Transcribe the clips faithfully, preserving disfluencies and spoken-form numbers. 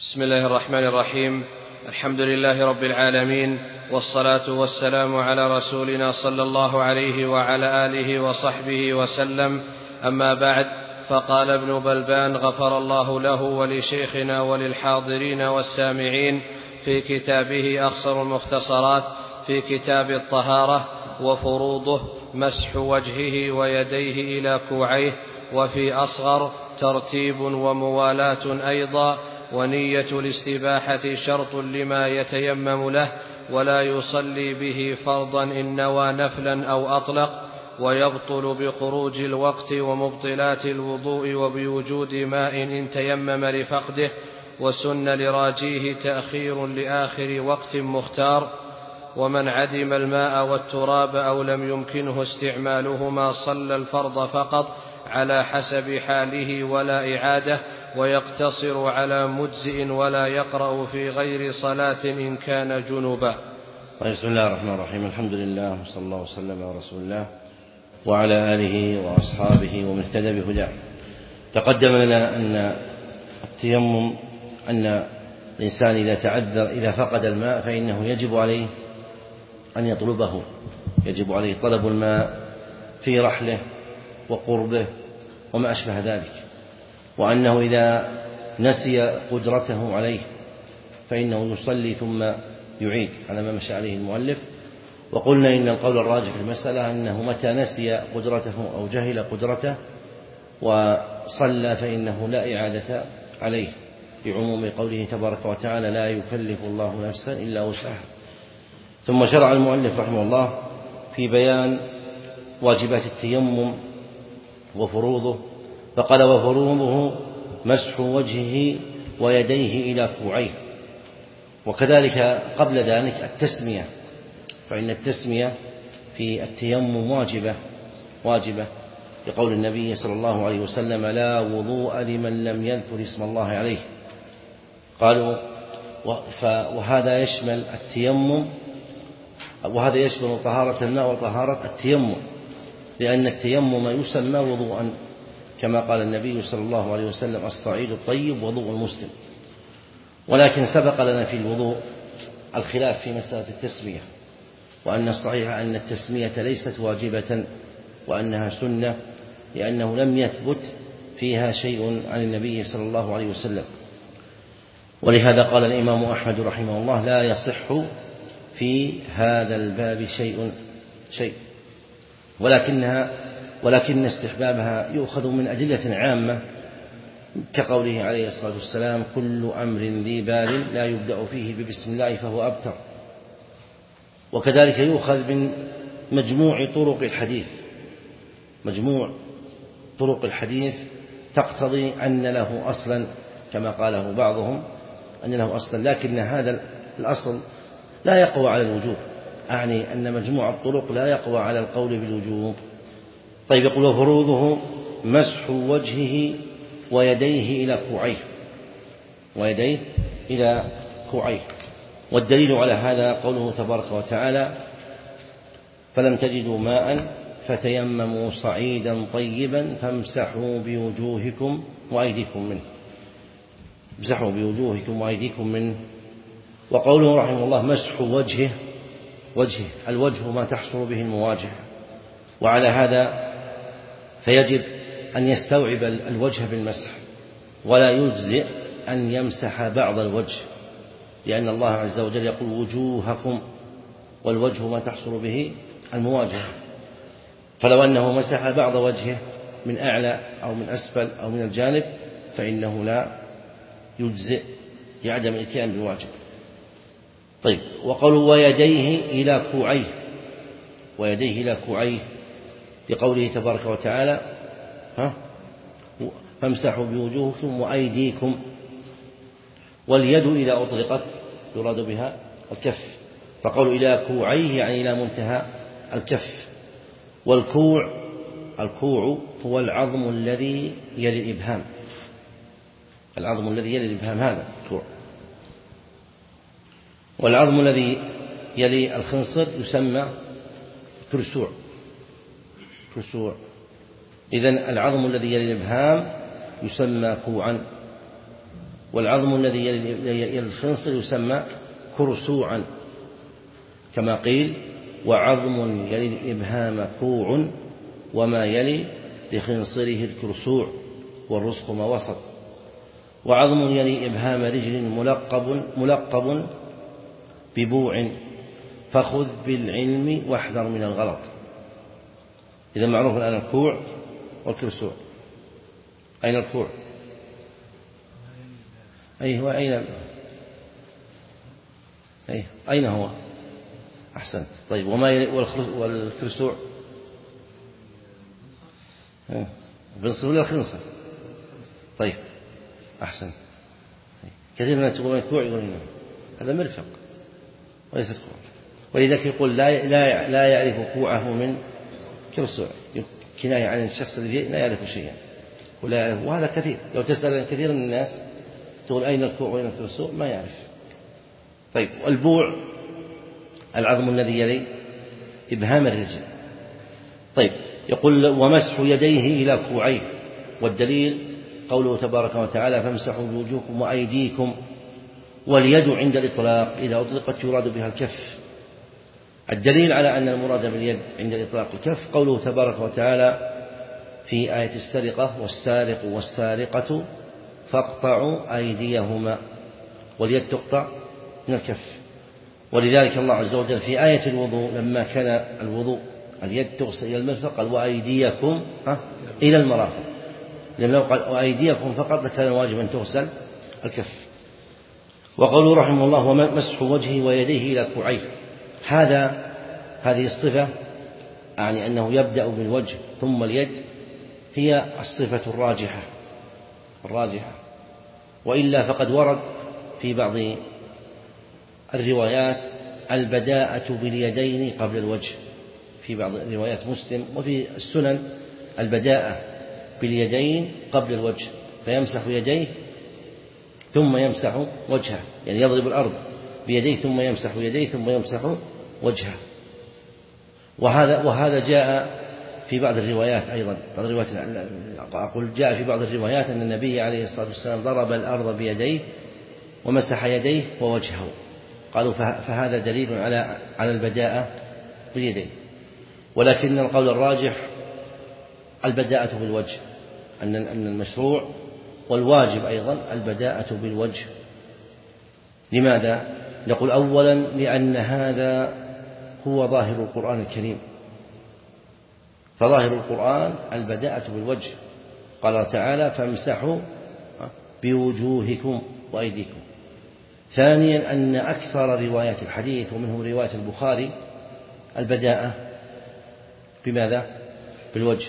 بسم الله الرحمن الرحيم. الحمد لله رب العالمين، والصلاة والسلام على رسولنا صلى الله عليه وعلى آله وصحبه وسلم. أما بعد، فقال ابن بلبان غفر الله له ولشيخنا وللحاضرين والسامعين في كتابه أخصر المختصرات في كتاب الطهارة وفروضه مسح وجهه ويديه إلى كوعيه، وفي أصغر ترتيب وموالاة أيضا، ونية الاستباحة شرط لما يتيمم له، ولا يصلي به فرضا إن نوى نفلا أو أطلق، ويبطل بخروج الوقت ومبطلات الوضوء وبوجود ماء إن تيمم لفقده، وسن لراجيه تأخير لآخر وقت مختار. ومن عدم الماء والتراب أو لم يمكنه استعمالهما صلى الفرض فقط على حسب حاله ولا إعادة، ويقتصر على مجزئ ولا يقرأ في غير صلاة إن كان جنبا. بسم الله الرحمن الرحيم. الحمد لله وصلى الله وسلم على رسول الله وعلى آله وأصحابه ومن اهتدى بهداه. تقدم لنا أن التيمم أن الإنسان إذا تعذر إذا فقد الماء فإنه يجب عليه أن يطلبه، يجب عليه طلب الماء في رحله وقربه وما أشبه ذلك، وأنه إذا نسي قدرته عليه فإنه يصلي ثم يعيد على ما مشى عليه المؤلف. وقلنا إن القول الراجح في المسألة أنه متى نسي قدرته أو جهل قدرته وصلى فإنه لا إعادة عليه، بعموم قوله تبارك وتعالى لا يكلف الله نفسا إلا وسعها. ثم شرع المؤلف رحمه الله في بيان واجبات التيمم وفروضه، فقال وفروضه مسح وجهه ويديه إلى كوعيه. وكذلك قبل ذلك التسمية، فإن التسمية في التيمم واجبة واجبة لقول النبي صلى الله عليه وسلم لا وضوء لمن لم يذكر اسم الله عليه. قالوا وهذا يشمل التيمم، وهذا يشمل طهارة الماء وطهارة التيمم، لأن التيمم يسمى وضوءا كما قال النبي صلى الله عليه وسلم الصعيد الطيب وضوء المسلم. ولكن سبق لنا في الوضوء الخلاف في مسألة التسمية، وأن الصحيح أن التسمية ليست واجبة وأنها سنة، لأنه لم يثبت فيها شيء عن النبي صلى الله عليه وسلم. ولهذا قال الإمام أحمد رحمه الله لا يصح في هذا الباب شيء شيء ولكنها ولكن استحبابها يؤخذ من أدلة عامة كقوله عليه الصلاة والسلام كل أمر ذي بال لا يبدأ فيه ببسم الله فهو أبتر. وكذلك يؤخذ من مجموع طرق الحديث، مجموع طرق الحديث تقتضي أن له أصلا كما قاله بعضهم أن له أصلا، لكن هذا الأصل لا يقوى على الوجوب، أعني أن مجموع الطرق لا يقوى على القول بالوجوب. طيب، يقول وفروضه مسح وجهه ويديه إلى كوعيه، ويديه إلى كوعيه. والدليل على هذا قوله تبارك وتعالى فلم تجدوا ماء فتيمموا صعيدا طيبا فامسحوا بوجوهكم وأيديكم منه، امسحوا بوجوهكم وأيديكم منه. وقوله رحمه الله مسح وجهه، وجهه الوجه ما تحصل به المواجهة، وعلى هذا فيجب أن يستوعب الوجه بالمسح، ولا يجزئ أن يمسح بعض الوجه، لأن الله عز وجل يقول وجوهكم، والوجه ما تحصل به المواجهة. فلو أنه مسح بعض وجهه من أعلى أو من أسفل أو من الجانب فإنه لا يجزئ لعدم الاتيان بالواجب. طيب، وقالوا ويديه إلى كوعيه، ويديه إلى كوعيه لقوله تبارك وتعالى ها فامسحوا بوجوهكم وأيديكم. واليد إذا أطلقت يراد بها الكف، فقالوا إلى كوعيه يعني إلى منتهى الكف. والكوع الكوع هو العظم الذي يلي الإبهام، العظم الذي يلي الإبهام هذا الكوع. والعظم الذي يلي الخنصر يسمى كرسوع، كرسوع. إذن العظم الذي يلي الإبهام يسمى كوعا. والعظم الذي يلي الخنصر يسمى كرسوعا، كما قيل وعظم يلي الإبهام كوع وما يلي لخنصره الكرسوع والرزق ما وسط. وعظم يلي إبهام رجل ملقب, ملقب ببوع فخذ بالعلم واحذر من الغلط. إذا معروف الآن الكوع والكرسوع. أين الكوع؟ أي هو أين أي أين هو؟ أحسنت. طيب وما والكرسوع؟ بنصر ولا الخنصر؟ طيب أحسنت. كثير من يقولون الكوع يقولون هذا مرفق وليس الكوع، ولذلك يقول لا لا لا يعرف كوعه من كرسوع، كناية عن الشخص الذي لا يعرف شيئا ولا يعرف. وهذا كثير، لو تسأل كثير من الناس تقول أين الكوع وأين الكرسوع ما يعرف. طيب والبوع العظم الذي يلي إبهام الرجل. طيب يقول ومسح يديه إلى كوعيه، والدليل قوله تبارك وتعالى فامسحوا بوجوهكم وأيديكم، واليد عند الإطلاق إذا أطلقت يراد بها الكف. الدليل على أن المراد باليد عند الإطلاق الكف قوله تبارك وتعالى في آية السرقة والسارق والسارقة فاقطعوا أيديهما، واليد تقطع من الكف. ولذلك الله عز وجل في آية الوضوء لما كان الوضوء اليد تغسل إلى المرفق قال وأيديكم إلى المرافق، لأنه قال وأيديكم فقط لكان واجبا أن تغسل الكف. وقالوا رحمه الله ومسح وجهه ويديه إلى كوعيه، هذا هذه الصفة يعني أنه يبدأ بالوجه ثم اليد هي الصفة الراجحة الراجحة وإلا فقد ورد في بعض الروايات البداءة باليدين قبل الوجه، في بعض روايات مسلم وفي السنن البداءة باليدين قبل الوجه، فيمسح يديه ثم يمسح وجهه، يعني يضرب الأرض بيديه ثم يمسح يديه ثم يمسح وجهه. وهذا وهذا جاء في بعض الروايات أيضا، بعض الروايات أقول جاء في بعض الروايات أن النبي عليه الصلاة والسلام ضرب الأرض بيديه ومسح يديه ووجهه، قالوا فهذا دليل على على البداءة باليدين. ولكن القول الراجح البداءة بالوجه، أن أن المشروع والواجب أيضا البداءة بالوجه. لماذا؟ نقول أولا لأن هذا هو ظاهر القرآن الكريم، فظاهر القرآن البداءة بالوجه، قال تعالى فامسحوا بوجوهكم وأيديكم. ثانيا أن أكثر روايات الحديث ومنهم رواية البخاري البداءة بماذا؟ بالوجه.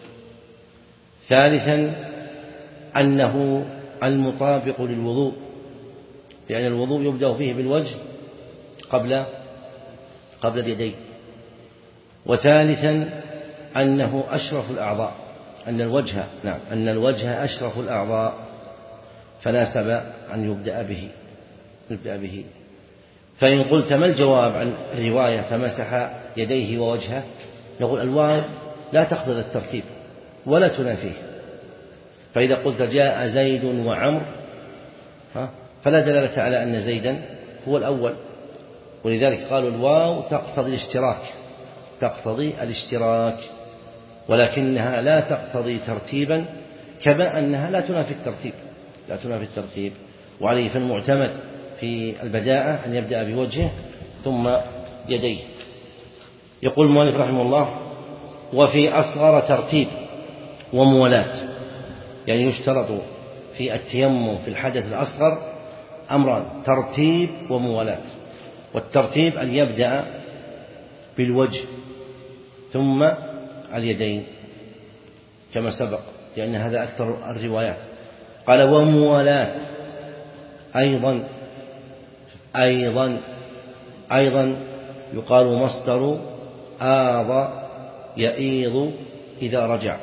ثالثا أنه المطابق للوضوء، لأن الوضوء يبدأ فيه بالوجه قبل قبل اليدين. وثالثا أنه أشرف الأعضاء، أن الوجه نعم أن الوجه أشرف الأعضاء فناسب أن يبدأ به يبدأ به. فإن قلت ما الجواب عن الرواية فمسح يديه ووجهه، نقول الواو لا تقتضي الترتيب ولا تنافيه. فإذا قلت جاء زيد وعمر فلا دلالة على أن زيدا هو الأول، ولذلك قالوا الواو تقتضي الاشتراك تقتضي الاشتراك ولكنها لا تقتضي ترتيبا، كما أنها لا تنافي الترتيب لا تنافي الترتيب. وعليه فالمعتمد في البداءة أن يبدأ بوجهه ثم يديه. يقول المؤلف رحمه الله وفي أصغر ترتيب وموالاة، يعني يشترط في التيمم في الحدث الأصغر أمران، ترتيب وموالاة. والترتيب أن يبدأ بالوجه ثم اليدين كما سبق، لأن هذا أكثر الروايات. قال وموالاة أيضا أيضا أيضا يقال مصدر آض يئيض إذا رجع،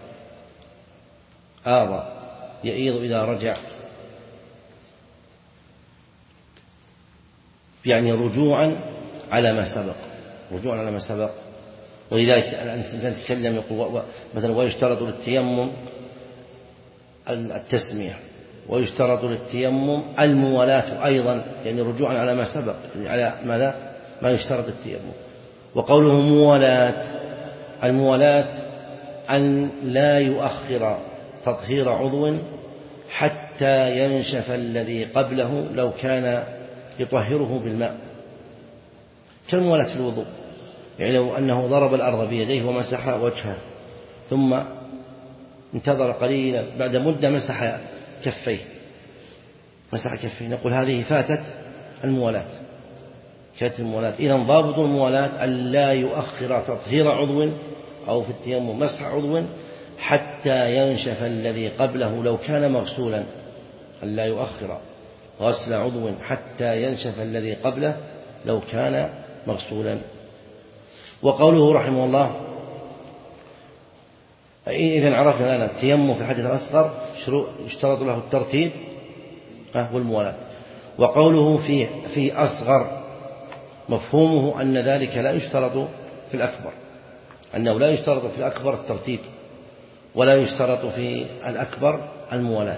آض يئيض إذا رجع، يعني رجوعا على ما سبق رجوعا على ما سبق. ولذلك الإنسان يتكلم يقول مثلا ويشترط للتيمم التسمية، ويشترط للتيمم الموالاة أيضا، يعني رجوعا على ما سبق، يعني على ماذا ما يشترط التيمم. وقوله موالاة، الموالاة أن لا يؤخر تطهير عضو حتى ينشف الذي قبله لو كان يطهره بالماء، كالموالاة في الوضوء، يعني لو أنه ضرب الأرض بيديه ومسح وجهه ثم انتظر قليلا بعد مدة مسح كفيه مسح كفيه نقول هذه فاتت الموالاة، فاتت الموالاة. إذن ضابط الموالاة أن لا يؤخر تطهير عضو أو في التيمم مسح عضو حتى ينشف الذي قبله لو كان مغسولا، أن لا يؤخر غسل عضو حتى ينشف الذي قبله لو كان مغسولا. وقوله رحمه الله إذن عرفنا الآن التيمم في الحدث الأصغر يشترط له الترتيب والموالاة. وقوله في في أصغر مفهومه أن ذلك لا يشترط في الأكبر، أنه لا يشترط في الأكبر الترتيب ولا يشترط في الأكبر الموالاة،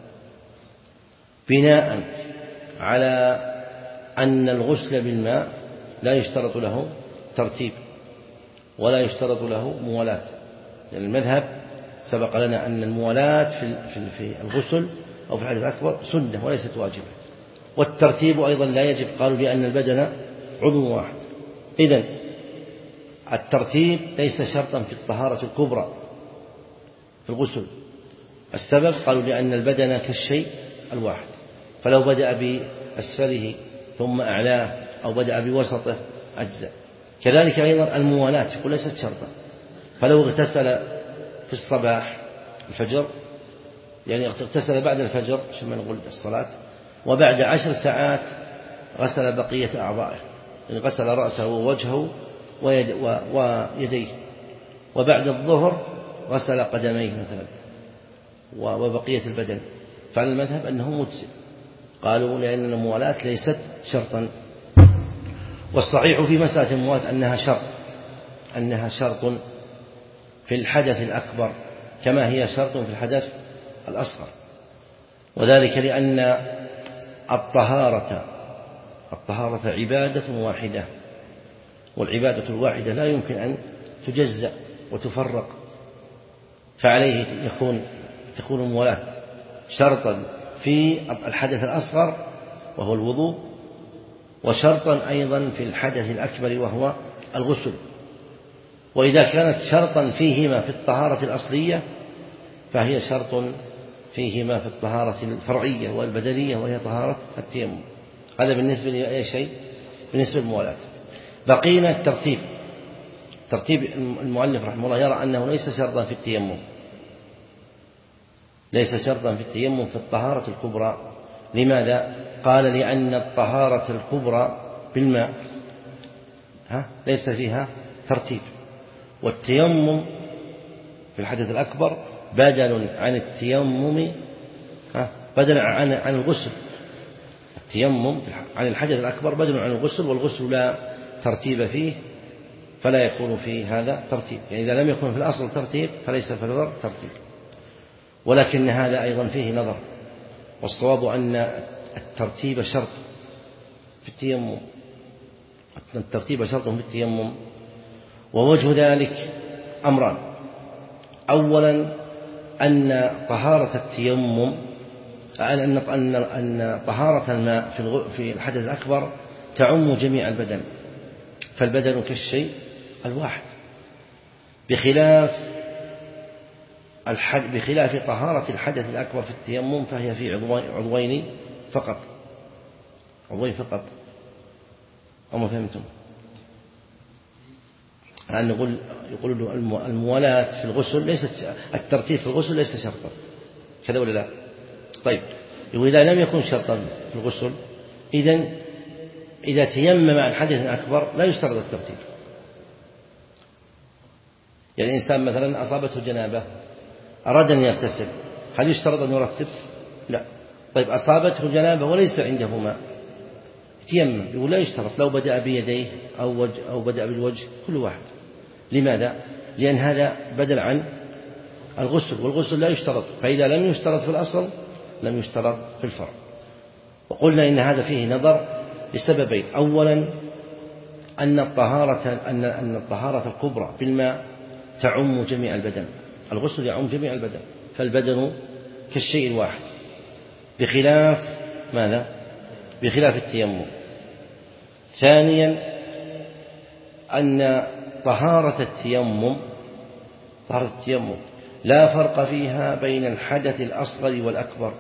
بناء على أن الغسل بالماء لا يشترط له ترتيب ولا يشترط له موالاة، لأن المذهب سبق لنا أن الموالاة في في الغسل أو في الحدث الأكبر سنة وليست واجبة، والترتيب أيضا لا يجب، قالوا لأن البدن عضو واحد. إذن الترتيب ليس شرطا في الطهارة الكبرى في الغسل، السبب قالوا لأن البدن كالشيء الواحد، فلو بدأ بأسفله ثم أعلاه أو بدأ بوسطه أجزاء. كذلك أيضا الموالاة يقول ليست شرطا، فلو اغتسل في الصباح الفجر، يعني اغتسل بعد الفجر عشان ما نقول الصلاة، وبعد عشر ساعات غسل بقية أعضائه، يعني غسل رأسه ووجهه ويد ويديه، وبعد الظهر غسل قدميه مثلا وبقية البدن، فعلى المذهب أنه مجزئ، قالوا لأن الموالاة ليست شرطا. والصحيح في مسألة الموالاة أنها شرط أنها شرط في الحدث الأكبر كما هي شرط في الحدث الأصغر، وذلك لأن الطهارة الطهارة عبادة واحدة، والعبادة الواحدة لا يمكن أن تجزأ وتفرق، فعليه يكون تكون الموالاة شرطا في الحدث الأصغر وهو الوضوء، وشرطا أيضا في الحدث الأكبر وهو الغسل. وإذا كانت شرطا فيهما في الطهارة الأصلية فهي شرط فيهما في الطهارة الفرعية والبدنية وهي طهارة التيمم. هذا بالنسبة لأي شيء بالنسبة للموالاة. بقينا الترتيب. ترتيب المؤلف رحمه الله يرى أنه ليس شرطا في التيمم ليس شرطا في التيمم في الطهارة الكبرى. لماذا؟ قال لأن الطهارة الكبرى بالماء ها ليس فيها ترتيب، والتيمم في الحدث الأكبر بدل عن التيمم ها بدل عن عن الغسل. التيمم عن الحدث الأكبر بدل عن الغسل، والغسل لا ترتيب فيه فلا يكون فيه هذا ترتيب، يعني إذا لم يكن في الأصل ترتيب فليس في النظر ترتيب. ولكن هذا أيضا فيه نظر، والصواب أن الترتيب شرط في التيمم الترتيب شرط في التيمم. ووجه ذلك أمران: أولا أن طهارة التيمم أن أن أن طهارة الماء في في الحدث الأكبر تعم جميع البدن، فالبدن كالشيء الواحد، بخلاف الحد بخلاف طهارة الحدث الأكبر في التيمم فهي في عضوين فقط عضوين فقط. أما فهمتم؟ أن نقول يقول الموالاة في الغسل ليست الترتيب في الغسل ليس شرطا، كذا ولا لا؟ طيب، وإذا لم يكن شرطا في الغسل إذن إذا تيمم عن حدث أكبر لا يشترط الترتيب. يعني الإنسان مثلا أصابته جنابة أراد أن يغتسل، هل يشترط أن يرتب؟ لا. طيب، أصابته جنابة وليس عنده ماء تيمم، يقول لا يشترط، لو بدأ بيديه أو وجه أو بدأ بالوجه كل واحد. لماذا؟ لأن هذا بدل عن الغسل، والغسل لا يشترط، فإذا لم يشترط في الأصل لم يشترط في الفرع. وقلنا إن هذا فيه نظر لسببين: أولا أن الطهارة أن أن الطهارة الكبرى في الماء تعم جميع البدن، الغسل يعم جميع البدن، فالبدن كالشيء الواحد، بخلاف ماذا؟ بخلاف التيمم. ثانيا أن طهارة التيمم طهارة التيمم لا فرق فيها بين الحدث الأصغر والأكبر،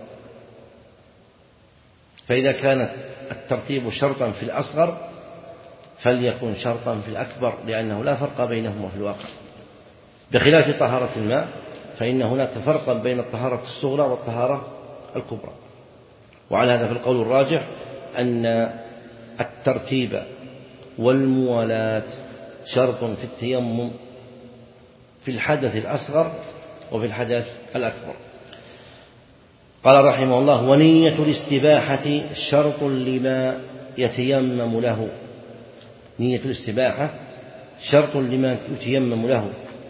فإذا كانت الترتيب شرطا في الأصغر فليكن شرطا في الأكبر، لأنه لا فرق بينهما في الواقع، بخلاف طهارة الماء فإن هناك فرقا بين الطهارة الصغرى والطهارة الكبرى. وعلى هذا فالقول الراجح أن الترتيب والموالاة شرط في التيمم في الحدث الأصغر وفي الحدث الأكبر. قال رحمه الله: ونية الاستباحة شرط لما يتيمم له. نية الاستباحة شرط لما يتيمم له،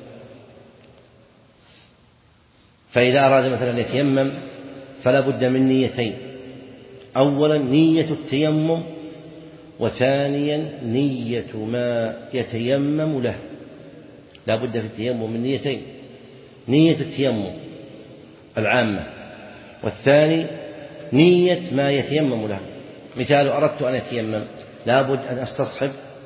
فإذا أراد مثلا يتيمم فلا بد من نيتين: أولا نية التيمم، وثانيا نية ما يتيمم له. لا بد في التيمم من نيتين: نية التيمم العامة، والثاني نية ما يتيمم له. مثال: أردت أن أتيمم، لا بد أن أستصحب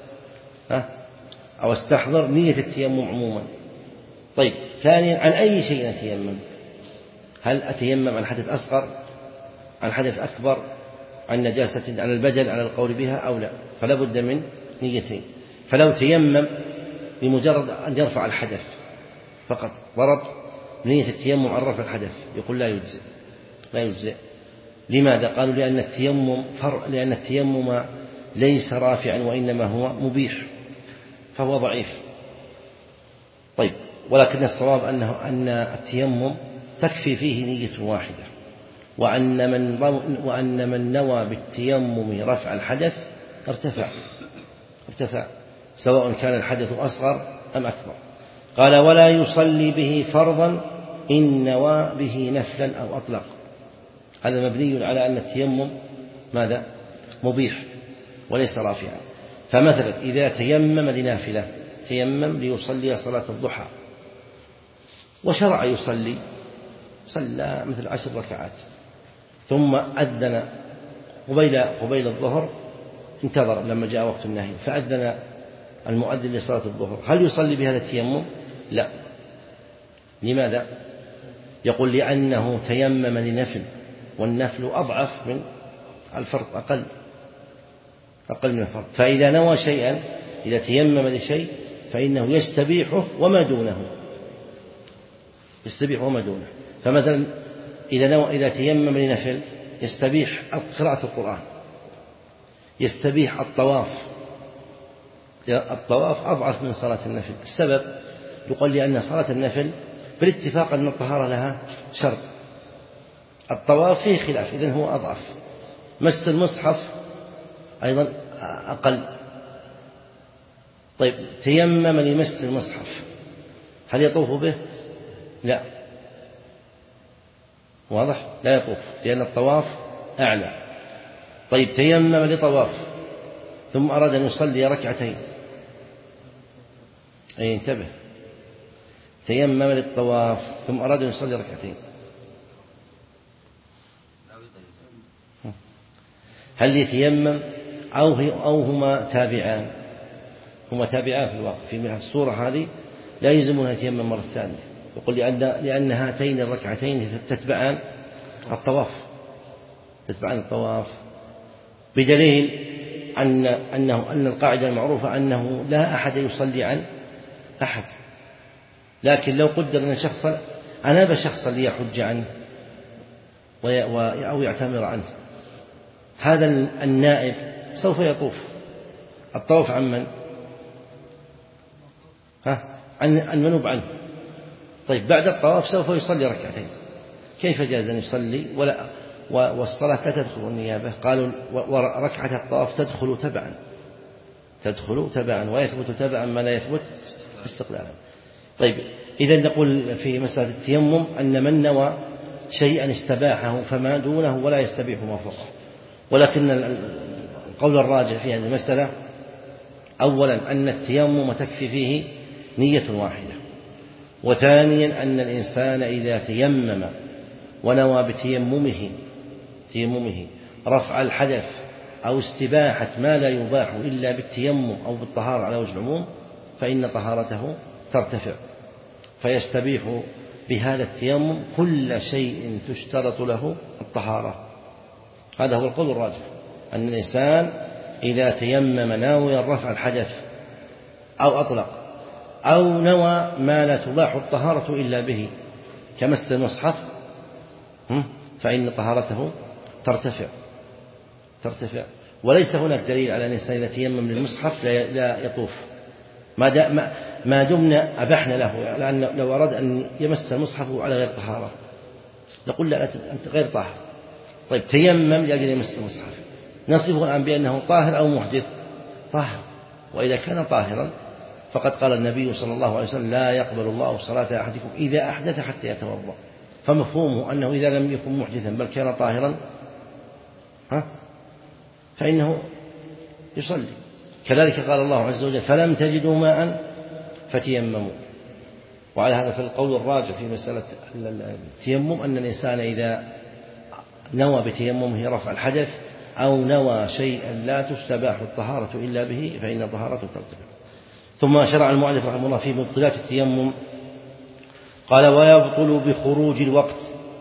أو استحضر نية التيمم عموما. طيب، ثانيا عن أي شيء أتيمم؟ هل أتيمم عن حدث أصغر، عن حدث أكبر، عن نجاسة على البدن على القول بها أو لا؟ فلا بد من نيتين. فلو تيمم بمجرد أن يرفع الحدث فقط ضرب نية التيمم عن رفع الحدث، يقول لا يجزئ لا يجزئ. لماذا؟ قالوا لأن التيمم فرع، لأن التيمم ليس رافعا وإنما هو مبيح، فهو ضعيف. طيب، ولكن الصواب أنه أن التيمم تكفي فيه نية واحدة، وأن من وأن من نوى بالتيمم رفع الحدث ارتفع ارتفع سواء كان الحدث أصغر أم أكبر. قال: ولا يصلي به فرضا إن نوى به نفلا أو أطلق. هذا مبني على أن التيمم ماذا؟ مبيح وليس رافعا. فمثلا إذا تيمم لنافلة، تيمم ليصلي صلاة الضحى وشرع يصلي، صلى مثل عشر ركعات، ثم أذن قبيل قبيل الظهر، انتظر لما جاء وقت النهي فأذن المؤذن لصلاة الظهر، هل يصلي بهذا التيمم؟ لا. لماذا؟ يقول: لأنه تيمم لنفل، والنفل أضعف من الفرض، أقل أقل من الفرض. فإذا نوى شيئا، إذا تيمم لشيء فإنه يستبيحه وما دونه، يستبيح وما دونه. فمثلا إذا نوى إذا تيمم لنفل يستبيح قراءة القرآن، يستبيح الطواف، الطواف أضعف من صلاة النفل. السبب يقول لأن صلاة النفل بالاتفاق أن الطهارة لها شرط، الطواف فيه خلاف، إذن هو أضعف. مس المصحف أيضا أقل. طيب، تيمم لمس المصحف، هل يطوف به؟ لا، واضح؟ لا يطوف، لأن الطواف أعلى. طيب، تيمم لطواف ثم أراد أن يصلي ركعتين، أي انتبه، تيمم للطواف ثم أراد أن يصلي ركعتين، هل يتيمم أو أو هما تابعان؟ هما تابعان في الواقع. في الصورة هذه لا يلزمون أن يتيمم مرة ثانية، يقول لأن لأن هاتين الركعتين تتبعان الطواف تتبعان الطواف بدليل أن أنه أن القاعدة المعروفة أنه لا أحد يصلي عن أحد. لكن لو قدر أن شخصا أناب شخصا ليحج عنه أو يعتمر عنه، هذا النائب سوف يطوف. الطواف عن من؟ ها؟ عن عن منوب عنه. طيب، بعد الطواف سوف يصلي ركعتين، كيف جاز أن يصلي ولا والصلاة لا تدخل النيابة؟ قالوا وركعة الطواف تدخل تبعا تدخل تبعا ويثبت تبعا ما لا يثبت استقلالا. طيب، إذا نقول في مسألة التيمم أن من نوى شيئا استباحه فما دونه ولا يستبيح ما فوقه. ولكن القول الراجح في هذه المسألة أولا أن التيمم تكفي فيه نية واحدة، وثانيا أن الإنسان إذا تيمم ونوى بتيممه تيممه رفع الحدث أو استباحة ما لا يباح إلا بالتيمم أو بالطهارة على وجه العموم فإن طهارته ترتفع، فيستبيح بهذا التيمم كل شيء تشترط له الطهارة. هذا هو القول الراجح، أن الإنسان إذا تيمم ناويا رفع الحدث أو أطلق أو نوى ما لا تباح الطهارة إلا به كمس المصحف فإن طهارته ترتفع ترتفع وليس هناك دليل على أن الإنسان إذا تيمم للمصحف لا يطوف ما ما دمنا أبحنا له، لأن لو أراد أن يمس المصحف على غير طهارة نقول لا أنت غير طاهر. طيب تيمم لأجل يمس المصحف، نصفه الآن بأنه طاهر أو محدث؟ طاهر. وإذا كان طاهرا فقد قال النبي صلى الله عليه وسلم لا يقبل الله صلاة أحدكم إذا أحدث حتى يتوضأ، فمفهومه أنه إذا لم يكن محدثا بل كان طاهرا ها فإنه يصلي. كذلك قال الله عز وجل فلم تجدوا ماء فتيمموا. وعلى هذا فالقول الراجح في مسألة التيمم أن الإنسان إذا نوى بتيممه رفع الحدث أو نوى شيئا لا تستباح الطهارة إلا به فإن طهارته ترتفع. ثم شرع المؤلف رحمه الله في مبطلات التيمم قال ويبطل بخروج الوقت.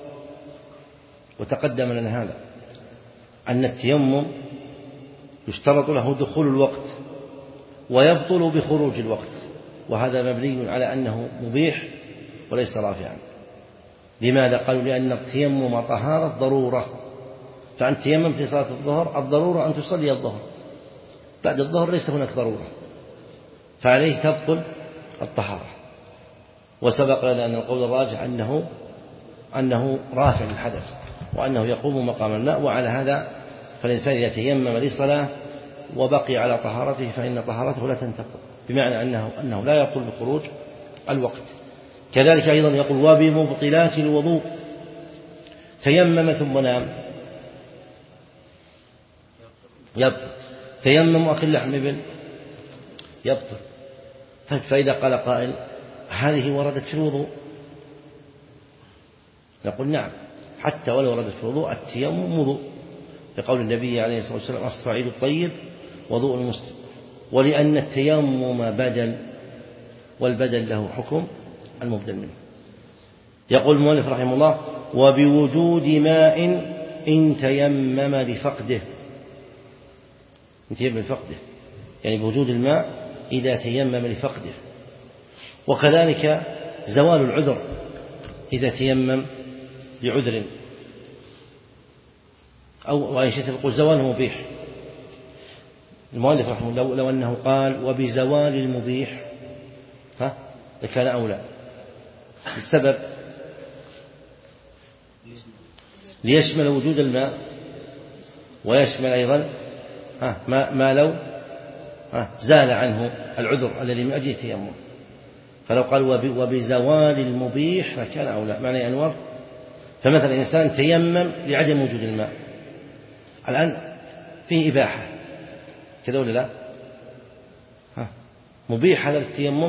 وتقدم لنا هذا أن التيمم يشترط له دخول الوقت ويبطل بخروج الوقت، وهذا مبني على أنه مبيح وليس رافعا. لماذا؟ قالوا لأن التيمم طهارة ضرورة، فأنت تيمم في صلاة الظهر الضرورة أن تصلي الظهر، بعد الظهر ليس هناك ضرورة فعليه تبطل الطهارة. وسبق لنا أن القول الراجح أنه أنه رافع للحدث وأنه يقوم مقام الماء. وعلى هذا فالإنسان إذا تيمم للصلاة وبقي على طهارته فإن طهارته لا تنتقض، بمعنى أنه أنه لا يبطل بخروج الوقت. كذلك أيضا يقول وبمبطلات الوضوء تيمم ثم نام يبطل، تيمم أكل لحم إبل يبطل. طيب فإذا قال قائل هذه وردت في الوضوء، نقول نعم حتى ولو وردت في الوضوء التيمم وضوء، لقول النبي عليه الصلاة والسلام الصعيد الطيب وضوء المسلم، ولأن التيمم بدل والبدل له حكم المبدل منه. يقول المؤلف رحمه الله وبوجود ماء إن تيمم لفقده، إن تيمم لفقده يعني بوجود الماء إذا تيمم لفقده. وكذلك زوال العذر إذا تيمم لعذر، أو عائشة تقول زوال مبيح. المؤلف رحمه الله لو, لو أنه قال وبزوال المبيح ها لكان أولى. السبب ليشمل وجود الماء ويشمل أيضا ها ما, ما لو ها زال عنه العذر الذي من أجل التيمم، فلو قال وبزوال المبيح لكان أولى. معنى أنور فمثلا إنسان تيمم لعدم وجود الماء، الآن فيه إباحة كذا ولا لا؟ ها مبيح على التيمم،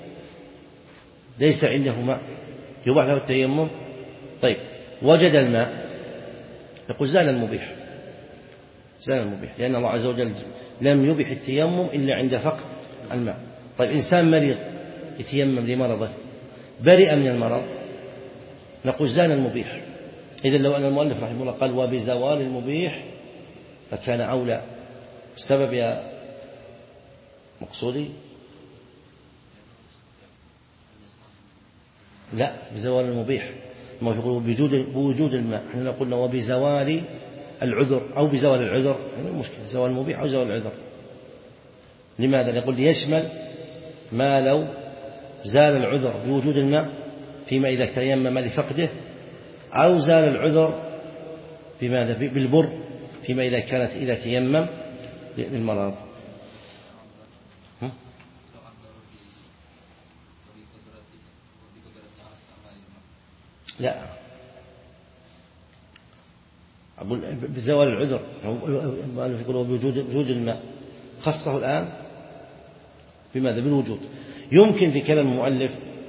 ليس عنده ماء يباح له التيمم. طيب وجد الماء يقول زال المبيح، زال المبيح، لأن الله عز وجل لم يبح التيمم إلا عند فقد الماء. طيب إنسان مريض يتيمم لمرضه برئ من المرض نقول زال المبيح. إذن لو أن المؤلف رحمه الله قال وبزوال المبيح فكان أولى. السبب يا مقصودي لا بزوال المبيح، ما يقول بوجود بوجود الماء، احنا قلنا وبزوال العذر أو بزوال العذر، يعني المشكلة زوال المبيح أو زوال العذر. لماذا؟ يقول يشمل ما لو زال العذر بوجود الماء فيما إذا تيمم لفقده، أو زال العذر بماذا بالبر فيما إذا كانت إذا تيمم للمرض. لا أقول بزوال العذر، يقول بوجود وجود الماء، خصه الآن بماذا؟ بالوجود. يمكن في كلام المؤلف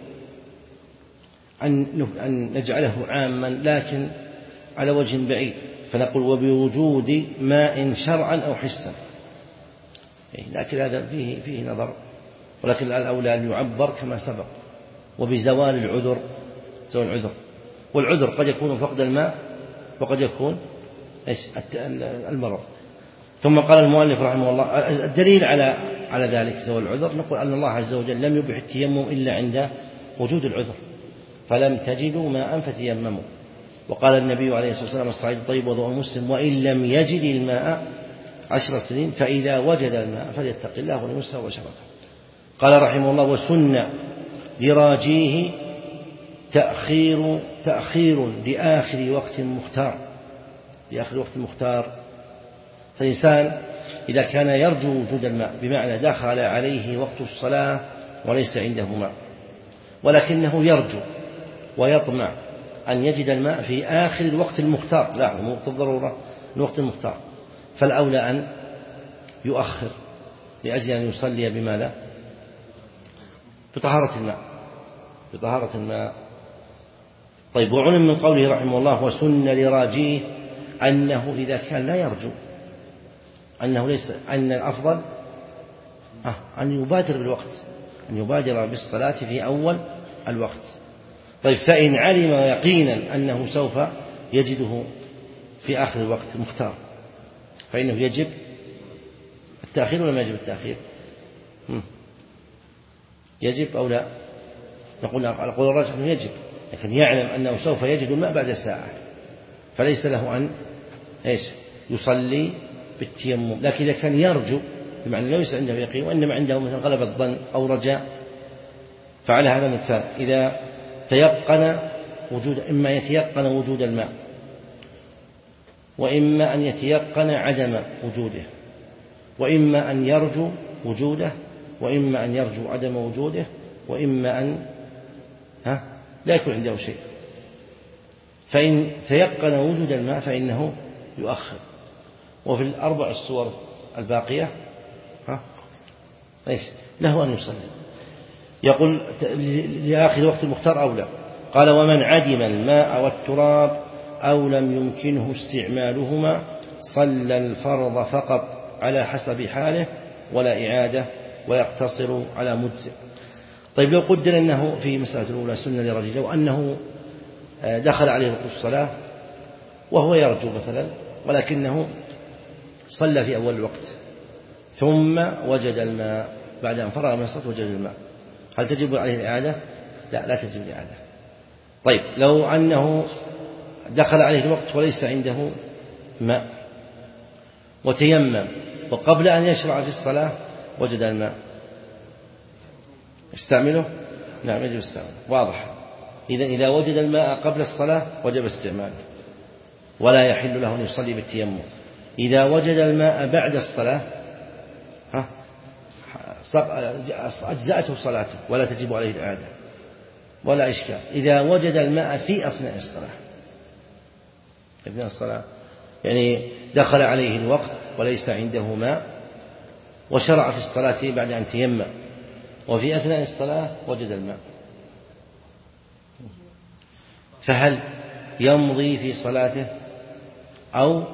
أن نجعله عاما لكن على وجه بعيد، فنقول وبوجود ماء شرعا أو حسا، لكن هذا فيه فيه نظر، ولكن الأولى أن يعبر كما سبق وبزوال العذر، زوال العذر. والعذر قد يكون فقد الماء وقد يكون إيش المرض. ثم قال المؤلف رحمه الله الدليل على على ذلك زوال العذر، نقول أن الله عز وجل لم يبح التيمم إلا عند وجود العذر، فلم تجدوا ماء فتيمموا. وقال النبي عليه الصلاة والسلام الصعيد الطيب وضوء المسلم وإن لم يجد الماء عشر سنين فإذا وجد الماء فليتق الله وليمسه بشرته. قال رحمه الله وسن لراجيه تأخير تأخير لآخر وقت مختار، لآخر وقت مختار. فالإنسان إذا كان يرجو وجود الماء بمعنى دخل عليه وقت الصلاة وليس عنده ماء، ولكنه يرجو ويطمع أن يجد الماء في آخر الوقت المختار، لا مو بالضرورة الوقت المختار، فالأولى أن يؤخر لأجل أن يصلي بماذا؟ بطهارة الماء، بطهارة الماء. طيب وعلم من قوله رحمه الله وسن لراجيه أنه إذا كان لا يرجو، أنه ليس أن الأفضل أن يبادر بالوقت، أن يبادر بالصلاة في أول الوقت. طيب فإن علم يقينا أنه سوف يجده في آخر الوقت المختار فإنه يجب التأخير ولا ما يجب التأخير؟ يجب أو لا؟ نقول على قول الراجح أنه يجب، لكن يعلم أنه سوف يجد الماء بعد ساعة فليس له أن إيش يصلي بالتيمم. لكن إذا كان يرجو بمعنى ليس عنده يقين وإنما عنده مثل غلبة ظن أو رجاء، فعلى هذا الإنسان إذا تيقن وجود، إما يتيقن وجود الماء وإما أن يتيقن عدم وجوده، وإما أن يرجو وجوده وإما أن يرجو عدم وجوده وإما أن ها لا يكون عنده شيء. فإن تيقن وجود الماء فإنه يؤخر. وفي الأربع الصور الباقية ها ليش له أن يصلي. يقول لآخر وقت المختار أولى. قال ومن عدم الماء والتراب أو لم يمكنه استعمالهما صلى الفرض فقط على حسب حاله ولا إعادة ويقتصر على مجزئ. طيب لو قدر أنه في مسألة الأولى سنة لرجل، لو أنه دخل عليه وقت الصلاة وهو يرجو مثلا ولكنه صلى في أول الوقت ثم وجد الماء بعد أن فرغ من الصلاة وجد الماء، هل تجب عليه الإعادة؟ لا لا تجب الإعادة. طيب لو أنه دخل عليه الوقت وليس عنده ماء وتيمم وقبل أن يشرع في الصلاة وجد الماء استعمله؟ نعم يجب استعمله، واضح. إذا إذا وجد الماء قبل الصلاة وجب استعماله ولا يحل له أن يصلي بالتيمم. إذا وجد الماء بعد الصلاة ها أجزأته صلاته ولا تجب عليه الإعادة ولا إشكال. إذا وجد الماء في أثناء الصلاة، أثناء الصلاة يعني دخل عليه الوقت وليس عنده ماء وشرع في الصلاة بعد أن تيمم وفي أثناء الصلاة وجد الماء، فهل يمضي في صلاته أو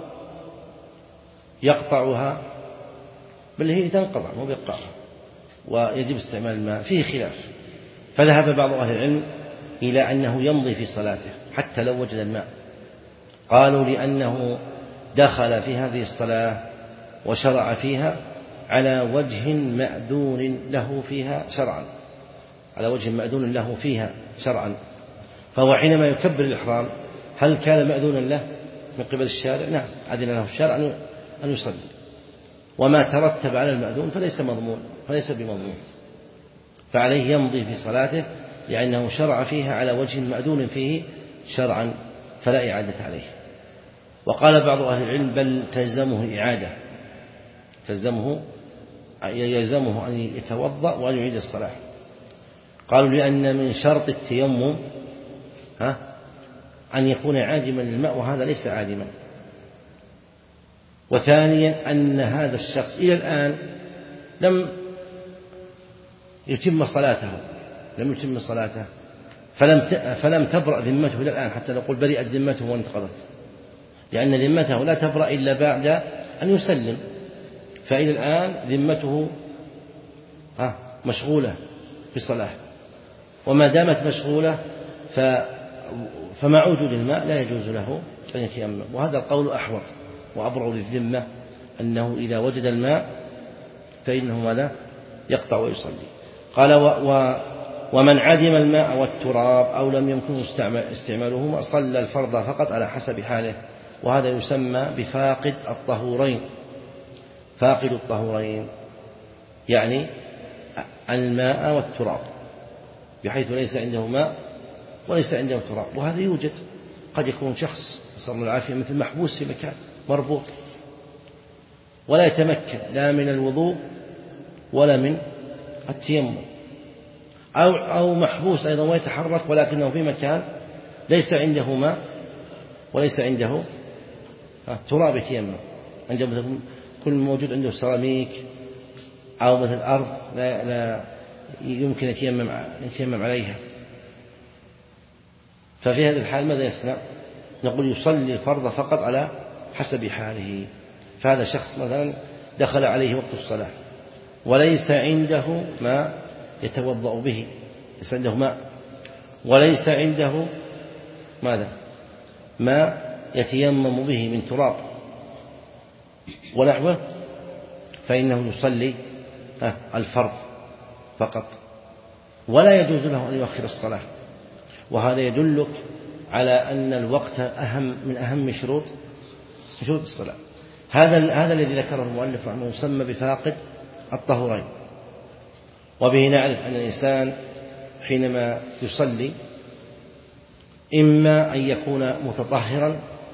يقطعها؟ بل هي تنقطع مو بيقطعها ويجب استعمال الماء. فيه خلاف، فذهب بعض أهل العلم إلى أنه يمضي في صلاته حتى لو وجد الماء. قالوا لأنه دخل في هذه الصلاة وشرع فيها على وجه مأذون له فيها شرعا، على وجه مأذون له فيها شرعا، فهو حينما يكبر الإحرام هل كان مأذونا له من قبل الشارع؟ نعم أذن له الشارع أن يصلي، وما ترتب على المأذون فليس مضمون فليس بمضمون، فعليه يمضي في صلاته لأنه شرع فيها على وجه مأذون فيه شرعا فلا إعادة عليه. وقال بعض أهل العلم بل تلزمه إعادة، تلزمه يلزمه أن يتوضأ وأن يعيد الصلاة. قالوا لأن من شرط التيمم ها أن يكون عادما للماء وهذا ليس عادما، وثانيا أن هذا الشخص إلى الآن لم يتم صلاته لم يتم صلاته فلم فلم تبرأ ذمته إلى الآن، حتى نقول برئت ذمته وانتقضت، لأن ذمته لا تبرأ إلا بعد أن يسلم، فإلى الآن ذمته مشغولة بالصلاة، وما دامت مشغولة فمع وجود الماء لا يجوز له أن يتيمم. وهذا القول أحوط وأبرأ للذمة، أنه إذا وجد الماء فإنه ماذا يقطع ويصلي. قال و و ومن عدم الماء والتراب أو لم يمكن استعمالهما صلى الفرض فقط على حسب حاله، وهذا يسمى بفاقد الطهورين. فاقد الطهورين يعني الماء والتراب، بحيث ليس عنده ماء وليس عنده تراب. وهذا يوجد، قد يكون شخص نسأل الله العافية مثل محبوس في مكان مربوط ولا يتمكن لا من الوضوء ولا من التيمم، أو أو محبوس أيضا ويتحرك ولكنه في مكان ليس عنده ماء وليس عنده تراب يتيمم، عنده مثل كل موجود عنده سيراميك أو مثل أرض لا, لا يمكن يتيمم يتيمم عليها. ففي هذه الحال ماذا يصنع؟ نقول يصلي الفرض فقط على حسب حاله. فهذا شخص مثلا دخل عليه وقت الصلاة وليس عنده ما يتوضأ به، ليس عنده ماء وليس عنده ماذا ما يتيمم به من تراب ونحوه، فإنه يصلي الفرض فقط ولا يجوز له أن يؤخر الصلاة. وهذا يدلك على أن الوقت أهم من أهم شروط شروط الصلاة. هذا هذا الذي ذكره المؤلف رحمه الله يسمى بفاقد الطهورين. وبه نعرف أن الإنسان حينما يصلي إما أن يكون متطهرا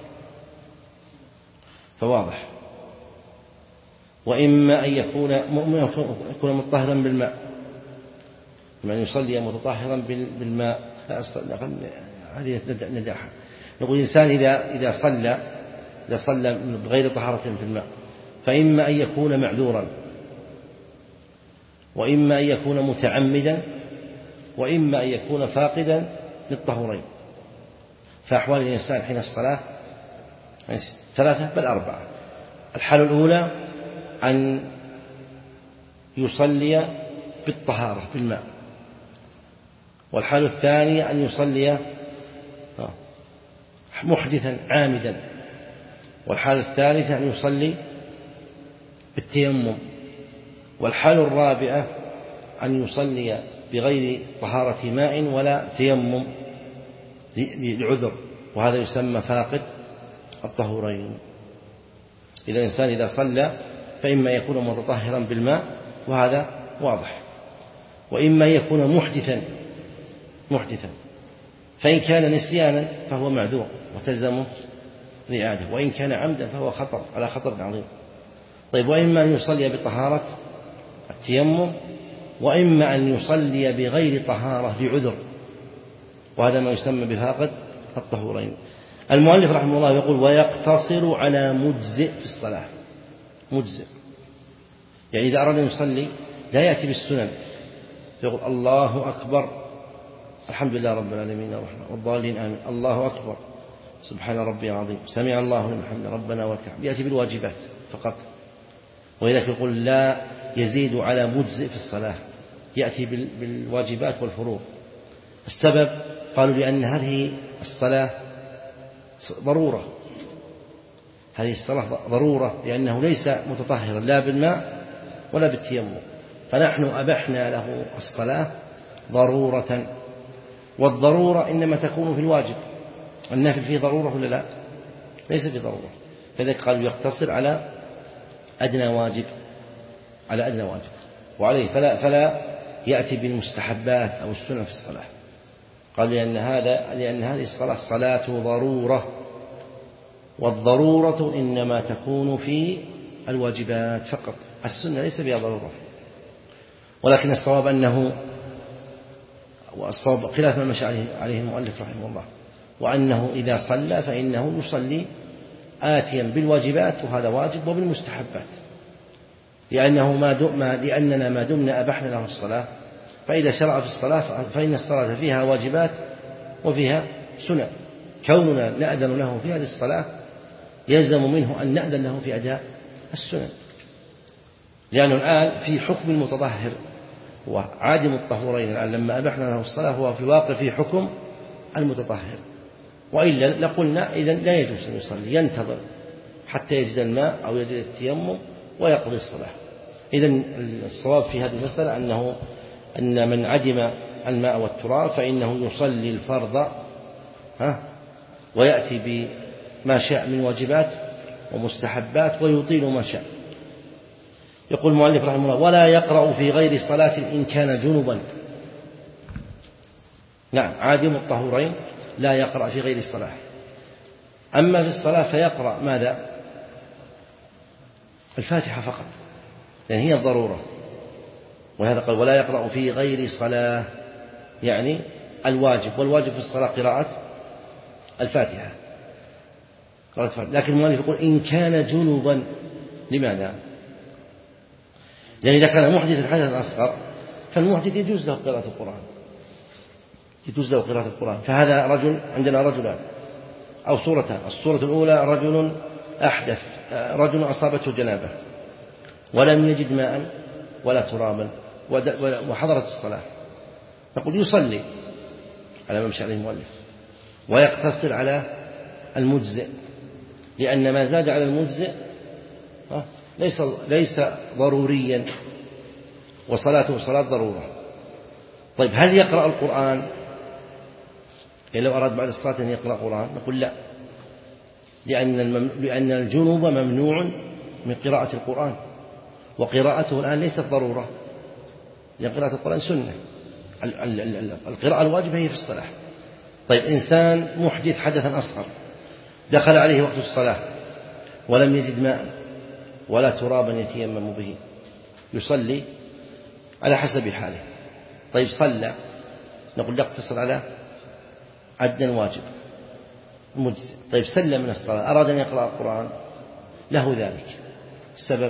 فواضح، وإما أن يكون يكون متطهرا بالماء، يعني يصلي متطهرا بالماء. هذه نداحة. نقول الإنسان إذا إذا صلى إذا صلى بغير طهارة في الماء فإما أن يكون معذورا، وإما أن يكون متعمدا، وإما أن يكون فاقدا للطهورين. فأحوال الإنسان حين الصلاة ثلاثة بل أربعة. الحالة الأولى أن يصلي بالطهارة بالماء، والحالة الثانية أن يصلي محدثا عامدا، والحالة الثالثة أن يصلي بالتيمم، والحالة الرابعة أن يصلي بغير طهارة ماء ولا تيمم لعذر، وهذا يسمى فاقد الطهورين. إذا الإنسان إذا صلى فإما يكون متطهرا بالماء وهذا واضح، وإما يكون محدثا محدثا فإن كان نسيانا فهو معذور وتلزمه الإعادة، وإن كان عمدا فهو خطر على خطر عظيم. طيب، وإما أن يصلي بطهارة التيمم، وإما أن يصلي بغير طهارة لعذر، وهذا ما يسمى بفاقد الطهورين. المؤلف رحمه الله يقول ويقتصر على مجزئ في الصلاة. مجزئ يعني إذا أراد أن يصلي لا يأتي بالسنن، يقول الله أكبر الحمد لله رب العالمين الرحمن والضالين آمين، الله أكبر سبحان ربي العظيم سمع الله لمن حمده ربنا ولك الحمد، يأتي بالواجبات فقط. ولذلك يقول لا يزيد على مجزئ في الصلاة، يأتي بالواجبات والفروض. السبب قالوا لأن هذه الصلاة ضرورة، هذه الصلاة ضرورة لأنه ليس متطهرا لا بالماء ولا بالتيمم، فنحن أبحنا له الصلاة ضرورة، والضرورة إنما تكون في الواجب. النافل فيه ضرورة ولا لا؟ ليس في ضرورة. فذلك قالوا يقتصر على أدنى واجب على أدنى واجب وعليه فلا, فلا يأتي بالمستحبات أو السنة في الصلاة. قال لأن هذا لأن هذه الصلاة صلاة ضرورة، والضرورة إنما تكون في الواجبات فقط، السنة ليس بها ضرورة. ولكن الصواب أنه والصواب خلاف ما مشى عليه المؤلف رحمه الله، وأنه إذا صلى فإنه يصلي آتيا بالواجبات وهذا واجب وبالمستحبات، لأنه ما دم لأننا ما دمنا أبحنا له الصلاة، فإذا شرع في الصلاة فإن الصلاة فيها واجبات وفيها سنن. كوننا نأذن له في هذه الصلاة يلزم منه أن نأذن له في أداء السنن، لأنه الآن في حكم المتطهر وعادم الطهورين. الآن لما أبحنا له الصلاة هو في واقع في حكم المتطهر، وإلا لقلنا إذن لا يجوز أن يصلي، ينتظر حتى يجد الماء أو يجد التيمم ويقضي الصلاة. إذن الصواب في هذه المسألة أنه أن من عدم الماء والتراب فإنه يصلي الفرض ها ويأتي بما شاء من واجبات ومستحبات ويطيل ما شاء. يقول المؤلف رحمه الله: ولا يقرأ في غير صلاة إن كان جنبا. نعم، عادم الطهورين لا يقرأ في غير الصلاة. أما في الصلاة فيقرأ ماذا؟ الفاتحة فقط، لأن هي الضرورة. وهذا قال: ولا يقرأ في غير صلاة، يعني الواجب، والواجب في الصلاة قراءة الفاتحة. لكن المؤلف يقول: إن كان جنبا. لماذا؟ لأن إذا كان محدثا حدثا أصغر فالمحدث يجوز له قراءة القرآن، يجوز له قراءة القرآن. فهذا رجل، عندنا رجلان أو صورتان. الصورة الأولى رجل أحدث، رجل أصابته جنابة ولم يجد ماء ولا ترابا وحضرت الصلاة، نقول يصلي على ما مشى عليه المؤلف ويقتصر على المجزئ، لأن ما زاد على المجزئ ليس ليس ضروريا، وصلاته صلاة ضرورة. طيب هل يقرأ القرآن؟ يعني لو أراد بعد الصلاة أن يقرأ القرآن نقول لا، لأن المم... لأن الجنوب ممنوع من قراءة القرآن، وقراءته الآن ليست ضرورة، لأن قراءة القرآن سنة. القراءة الواجبة هي في الصلاة. طيب إنسان محدث حدثا أصغر دخل عليه وقت الصلاة ولم يجد ماء ولا ترابا يتيمم به، يصلي على حسب حاله. طيب صلى، نقول يقتصر على عدنا واجب مجزئ. طيب سلم من الصلاة، أراد أن يقرأ القرآن، له ذلك. السبب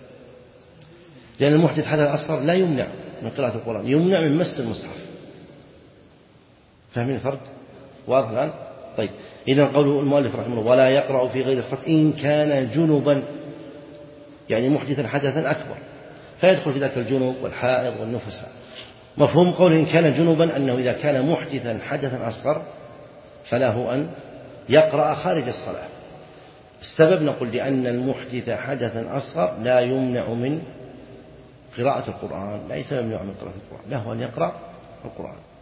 لأن المحدث حدث أصغر لا يمنع من قراءة القرآن، يمنع من مس المصحف. فاهمين الفرق؟ واضح الآن؟ طيب إذا قول المؤلف رحمه الله: ولا يقرأ في غير الصلاة إن كان جنبا، يعني محدثا حدثا أكبر، فيدخل في ذلك الجنوب والحائض والنفساء. مفهوم قوله إن كان جنبا أنه إذا كان محدثا حدثا أصغر فله أن يقرأ خارج الصلاة. السبب نقول لأن المحدث حدثا أصغر لا يمنع من قراءة القرآن، ليس ممنوع من قراءة القرآن، له أن يقرأ القرآن.